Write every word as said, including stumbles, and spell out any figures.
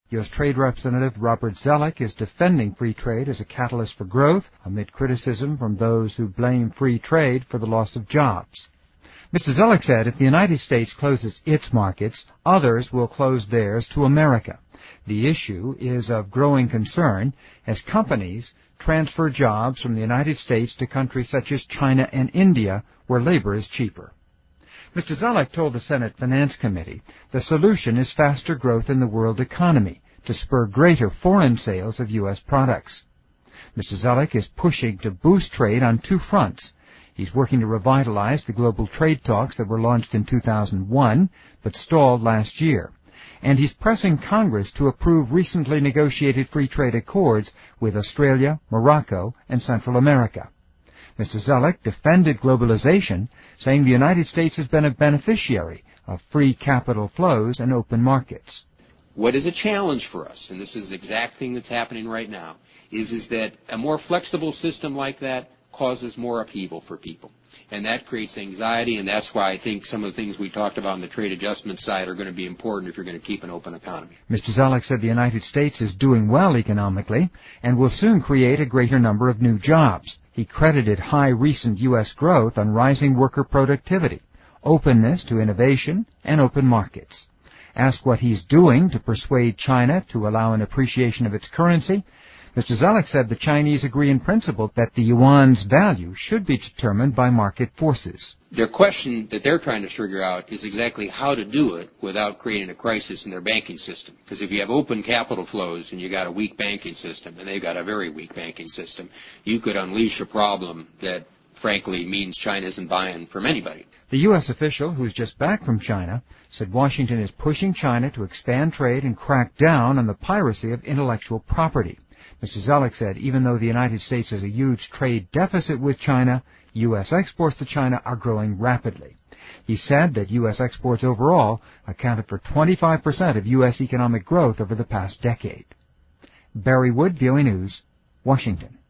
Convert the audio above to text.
U S. Trade Representative Robert Zoellick is defending free trade as a catalyst for growth amid criticism from those who blame free trade for the loss of jobs. Mister Zoellick said if the United States closes its markets, others will close theirs to America. The issue is of growing concern as companies transfer jobs from the United States to countries such as China and India, where labor is cheaper. Mister Zoellick told the Senate Finance Committee the solution is faster growth in the world economy to spur greater foreign sales of U S products. Mister Zoellick is pushing to boost trade on two fronts. He's working to revitalize the global trade talks that were launched in two thousand one but stalled last year. And he's pressing Congress to approve recently negotiated free trade accords with Australia, Morocco, and Central America. Mister Zoellick defended globalization, saying the United States has been a beneficiary of free capital flows and open markets. What is a challenge for us, and this is the exact thing that's happening right now, is, is that a more flexible system like that causes more upheaval for people. And that creates anxiety, and that's why I think some of the things we talked about on the trade adjustment side are going to be important if you're going to keep an open economy. Mister Zoellick said the United States is doing well economically and will soon create a greater number of new jobs. He credited high recent U S growth on rising worker productivity, openness to innovation, and open markets. Asked what he's doing to persuade China to allow an appreciation of its currency, Mister Zoellick said the Chinese agree in principle that the yuan's value should be determined by market forces. Their question that they're trying to figure out is exactly how to do it without creating a crisis in their banking system. Because if you have open capital flows and you got a weak banking system, and they've got a very weak banking system, you could unleash a problem that, frankly, means China isn't buying from anybody. The U S official, who's just back from China, said Washington is pushing China to expand trade and crack down on the piracy of intellectual property. Mister Zoellick said even though the United States has a huge trade deficit with China, U S exports to China are growing rapidly. He said that U S exports overall accounted for twenty-five percent of U S economic growth over the past decade. Barry Wood, V O A News, Washington.